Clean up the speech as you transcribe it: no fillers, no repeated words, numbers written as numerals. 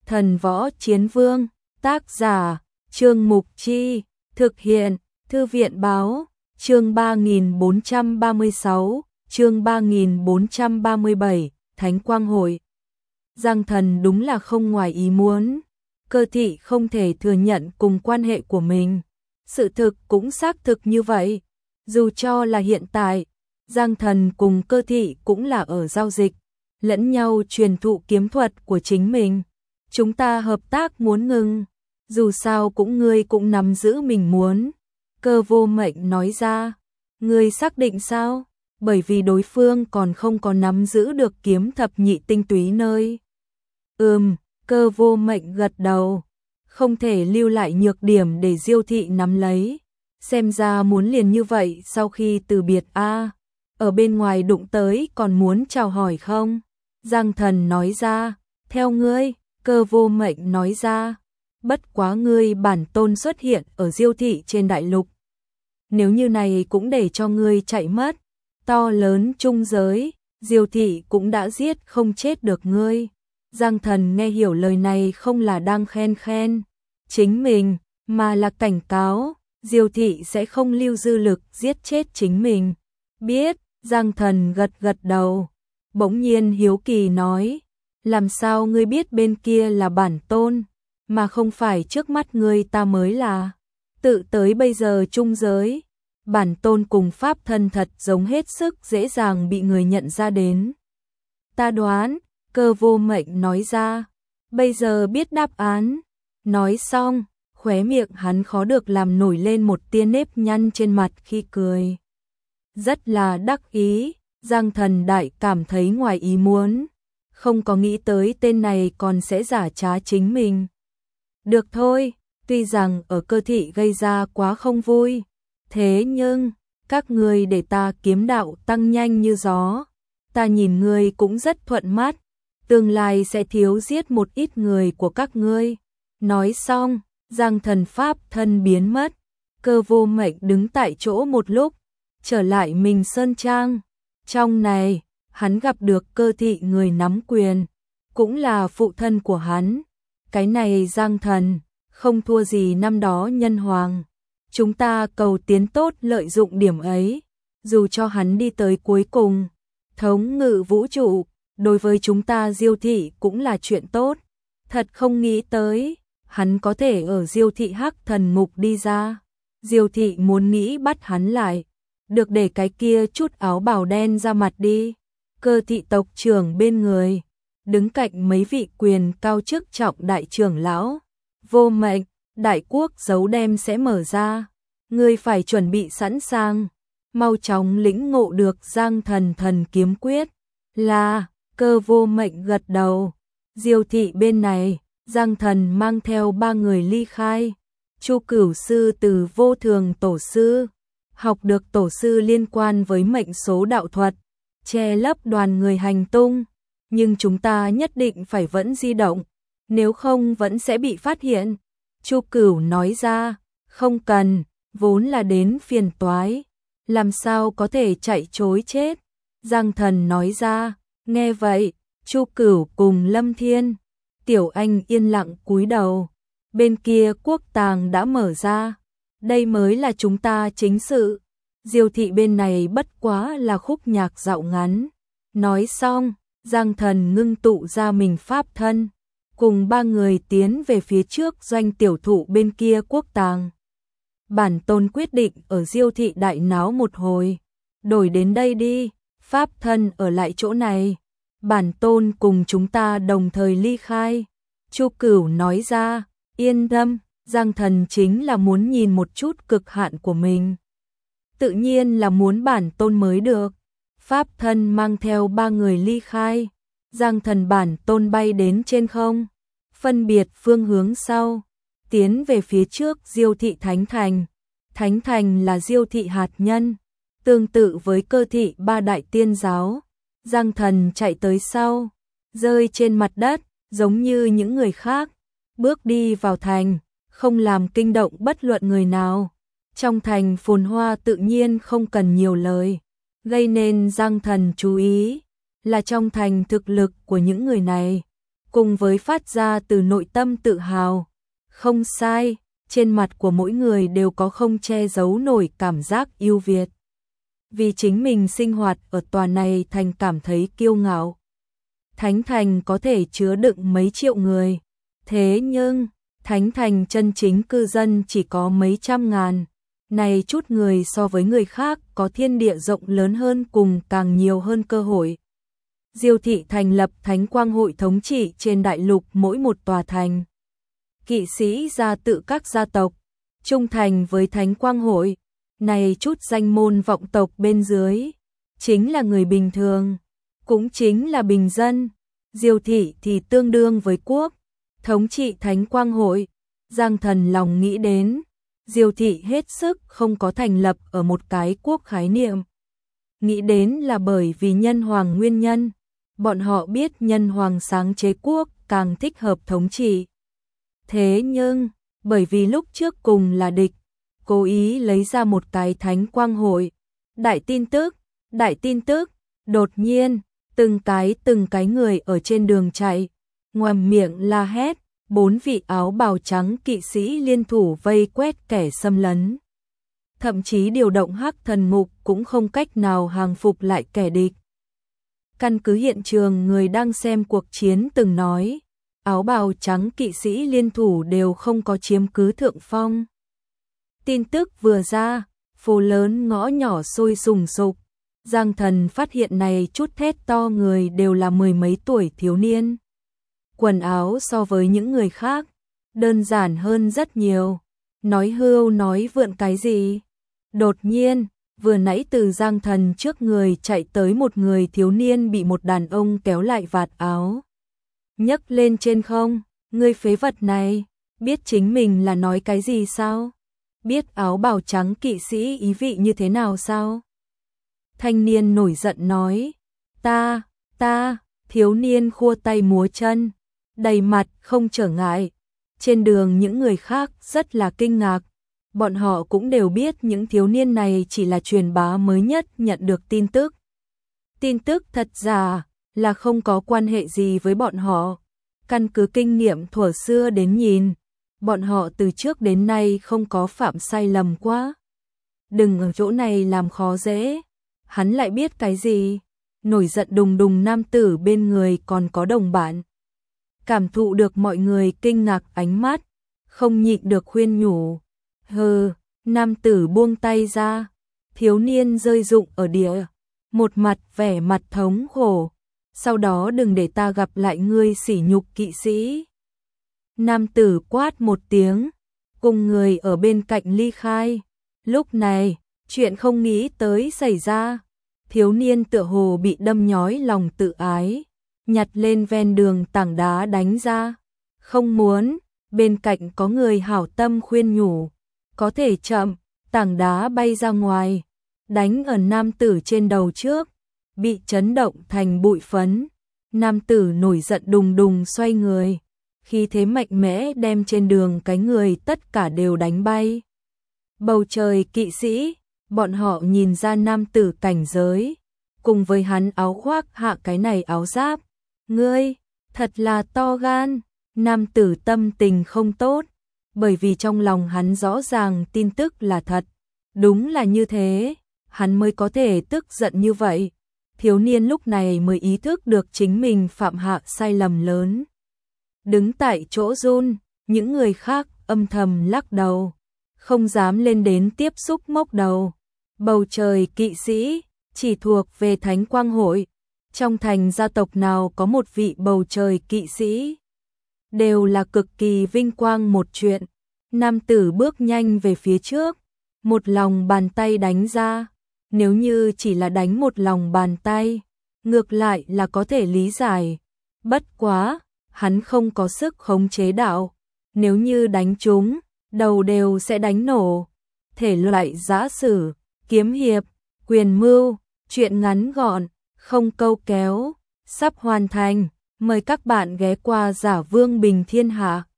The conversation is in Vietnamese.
Thần Võ Chiến Vương, tác giả, Trương Mục Chi, thực hiện, Thư viện Báo, chương 3436, chương 3437, Thánh Quang Hội. Giang Thần đúng là không ngoài ý muốn, Cơ Thị không thể thừa nhận cùng quan hệ của mình. Sự thực cũng xác thực như vậy, dù cho là hiện tại, Giang Thần cùng Cơ Thị cũng là ở giao dịch, lẫn nhau truyền thụ kiếm thuật của chính mình. Chúng ta hợp tác muốn ngừng, dù sao cũng ngươi cũng nắm giữ mình muốn. Cơ Vô Mệnh nói ra, ngươi xác định sao? Bởi vì đối phương còn không có nắm giữ được kiếm thập nhị tinh túy nơi. Cơ Vô Mệnh gật đầu, không thể lưu lại nhược điểm để Diêu Thị nắm lấy. Xem ra muốn liền như vậy sau khi từ biệt ở bên ngoài đụng tới còn muốn chào hỏi không? Giang Thần nói ra, theo ngươi. Cơ Vô Mệnh nói ra, bất quá ngươi bản tôn xuất hiện ở Diêu Thị trên đại lục. Nếu như này cũng để cho ngươi chạy mất, to lớn trung giới, Diêu Thị cũng đã giết không chết được ngươi. Giang Thần nghe hiểu lời này không là đang khen chính mình, mà là cảnh cáo, Diêu Thị sẽ không lưu dư lực giết chết chính mình. Biết, Giang Thần gật đầu, bỗng nhiên hiếu kỳ nói, làm sao ngươi biết bên kia là bản tôn, mà không phải trước mắt ngươi ta mới là. Tự tới bây giờ trung giới, bản tôn cùng pháp thân thật giống hết sức dễ dàng bị người nhận ra đến. Ta đoán, Cơ Vô Mệnh nói ra, bây giờ biết đáp án. Nói xong, khóe miệng hắn khó được làm nổi lên một tia nếp nhăn trên mặt khi cười. Rất là đắc ý, Giang Thần đại cảm thấy ngoài ý muốn. Không có nghĩ tới tên này còn sẽ giả trá chính mình. Được thôi, tuy rằng ở Cơ Thị gây ra quá không vui, thế nhưng, các ngươi để ta kiếm đạo tăng nhanh như gió. Ta nhìn ngươi cũng rất thuận mắt, tương lai sẽ thiếu giết một ít người của các ngươi. Nói xong, Giang Thần pháp thân biến mất, Cơ Vô Mệnh đứng tại chỗ một lúc, trở lại mình sơn trang. Trong này, hắn gặp được Cơ Thị người nắm quyền, cũng là phụ thân của hắn. Cái này Giang Thần, không thua gì năm đó Nhân Hoàng. Chúng ta cầu tiến tốt lợi dụng điểm ấy, dù cho hắn đi tới cuối cùng. Thống ngự vũ trụ, đối với chúng ta Diêu Thị cũng là chuyện tốt. Thật không nghĩ tới, hắn có thể ở Diêu Thị Hắc Thần Ngục đi ra. Diêu Thị muốn nghĩ bắt hắn lại, được để cái kia chút áo bào đen ra mặt đi. Cơ Thị tộc trưởng bên người, đứng cạnh mấy vị quyền cao chức trọng đại trưởng lão. Vô Mệnh, đại quốc dấu đem sẽ mở ra, ngươi phải chuẩn bị sẵn sàng, mau chóng lĩnh ngộ được Giang Thần thần kiếm quyết. Là, Cơ Vô Mệnh gật đầu. Diêu Thị bên này, Giang Thần mang theo 3 người ly khai. Chu Cửu sư từ Vô Thường tổ sư, học được tổ sư liên quan với mệnh số đạo thuật, che lấp đoàn người hành tung, nhưng chúng ta nhất định phải vẫn di động, nếu không vẫn sẽ bị phát hiện. Chu Cửu nói ra, không cần, vốn là đến phiền toái, làm sao có thể chạy chối chết. Giang Thần nói ra, nghe vậy, Chu Cửu cùng Lâm Thiên, Tiểu Anh yên lặng cúi đầu. Bên kia quốc tàng đã mở ra, đây mới là chúng ta chính sự. Diêu Thị bên này bất quá là khúc nhạc dạo ngắn. Nói xong, Giang Thần ngưng tụ ra mình pháp thân, cùng 3 người tiến về phía trước doanh tiểu thụ bên kia quốc tàng. Bản tôn quyết định ở Diêu Thị đại náo một hồi, đổi đến đây đi, pháp thân ở lại chỗ này. Bản tôn cùng chúng ta đồng thời ly khai. Chu Cửu nói ra, yên tâm, Giang Thần chính là muốn nhìn một chút cực hạn của mình. Tự nhiên là muốn bản tôn mới được. Pháp thân mang theo 3 người ly khai. Giang Thần bản tôn bay đến trên không, phân biệt phương hướng sau, tiến về phía trước Diêu Thị Thánh Thành. Thánh Thành là Diêu Thị hạt nhân, tương tự với Cơ Thị 3 đại tiên giáo. Giang Thần chạy tới sau, rơi trên mặt đất, giống như những người khác, bước đi vào thành, không làm kinh động bất luận người nào. Trong thành phồn hoa tự nhiên không cần nhiều lời, gây nên Giang Thần chú ý là trong thành thực lực của những người này cùng với phát ra từ nội tâm tự hào. Không sai, trên mặt của mỗi người đều có không che giấu nổi cảm giác yêu Việt. Vì chính mình sinh hoạt ở tòa này thành cảm thấy kiêu ngạo. Thánh thành có thể chứa đựng mấy triệu người, thế nhưng Thánh thành chân chính cư dân chỉ có mấy trăm ngàn. Này chút người so với người khác có thiên địa rộng lớn hơn cùng càng nhiều hơn cơ hội. Diêu thị thành lập Thánh Quang Hội thống trị trên đại lục mỗi một tòa thành. Kỵ sĩ gia tự các gia tộc, trung thành với Thánh Quang Hội. Này chút danh môn vọng tộc bên dưới, chính là người bình thường, cũng chính là bình dân. Diêu thị thì tương đương với quốc, thống trị Thánh Quang Hội. Giang Thần lòng nghĩ đến, Diêu thị hết sức không có thành lập ở một cái quốc khái niệm. Nghĩ đến là bởi vì nhân hoàng nguyên nhân, bọn họ biết nhân hoàng sáng chế quốc càng thích hợp thống trị. Thế nhưng, bởi vì lúc trước cùng là địch, cố ý lấy ra một cái Thánh Quang Hội. Đại tin tức, đột nhiên, từng cái người ở trên đường chạy, ngoằm miệng la hét, 4 vị áo bào trắng kỵ sĩ liên thủ vây quét kẻ xâm lấn. Thậm chí điều động Hắc Thần Ngục cũng không cách nào hàng phục lại kẻ địch. Căn cứ hiện trường người đang xem cuộc chiến từng nói, áo bào trắng kỵ sĩ liên thủ đều không có chiếm cứ thượng phong. Tin tức vừa ra, phố lớn ngõ nhỏ sôi sùng sục. Giang Thần phát hiện này chút thét to người đều là mười mấy tuổi thiếu niên. Quần áo so với những người khác, đơn giản hơn rất nhiều. Nói hưu nói vượn cái gì? Đột nhiên, vừa nãy từ Giang Thần trước người chạy tới một người thiếu niên bị một đàn ông kéo lại vạt áo. Nhấc lên trên không, ngươi phế vật này, biết chính mình là nói cái gì sao? Biết áo bào trắng kỵ sĩ ý vị như thế nào sao? Thanh niên nổi giận nói, ta, thiếu niên khua tay múa chân, đầy mặt không trở ngại. Trên đường những người khác rất là kinh ngạc, bọn họ cũng đều biết những thiếu niên này chỉ là truyền bá mới nhất nhận được tin tức. Tin tức thật giả là không có quan hệ gì với bọn họ, căn cứ kinh nghiệm thuở xưa đến nhìn, bọn họ từ trước đến nay không có phạm sai lầm quá. Đừng ở chỗ này làm khó dễ. Hắn lại biết cái gì? Nổi giận đùng đùng nam tử bên người còn có đồng bạn. Cảm thụ được mọi người kinh ngạc ánh mắt, không nhịn được khuyên nhủ. Hừ, nam tử buông tay ra, thiếu niên rơi rụng ở địa, một mặt vẻ mặt thống khổ. Sau đó đừng để ta gặp lại ngươi sỉ nhục kỵ sĩ. Nam tử quát một tiếng, cùng người ở bên cạnh ly khai. Lúc này, chuyện không nghĩ tới xảy ra. Thiếu niên tựa hồ bị đâm nhói lòng tự ái, nhặt lên ven đường tảng đá đánh ra. Không muốn, bên cạnh có người hảo tâm khuyên nhủ, có thể chậm, tảng đá bay ra ngoài, đánh ở nam tử trên đầu trước, bị chấn động thành bụi phấn. Nam tử nổi giận đùng đùng xoay người, khí thế mạnh mẽ đem trên đường cái người tất cả đều đánh bay. Bầu trời kỵ sĩ, bọn họ nhìn ra nam tử cảnh giới, cùng với hắn áo khoác hạ cái này áo giáp. Ngươi, thật là to gan. Nam tử tâm tình không tốt, bởi vì trong lòng hắn rõ ràng tin tức là thật. Đúng là như thế, hắn mới có thể tức giận như vậy. Thiếu niên lúc này mới ý thức được chính mình phạm hạ sai lầm lớn. Đứng tại chỗ run, những người khác âm thầm lắc đầu, không dám lên đến tiếp xúc mốc đầu. Bầu trời kỵ sĩ chỉ thuộc về Thánh Quang Hội, trong thành gia tộc nào có một vị bầu trời kỵ sĩ, đều là cực kỳ vinh quang một chuyện. Nam tử bước nhanh về phía trước, một lòng bàn tay đánh ra. Nếu như chỉ là đánh một lòng bàn tay, ngược lại là có thể lý giải. Bất quá, hắn không có sức khống chế đạo. Nếu như đánh trúng, đầu đều sẽ đánh nổ. Thể loại giã sử, kiếm hiệp, quyền mưu, truyện ngắn gọn, không câu kéo, sắp hoàn thành. Mời các bạn ghé qua Giả Vương Bình Thiên Hạ.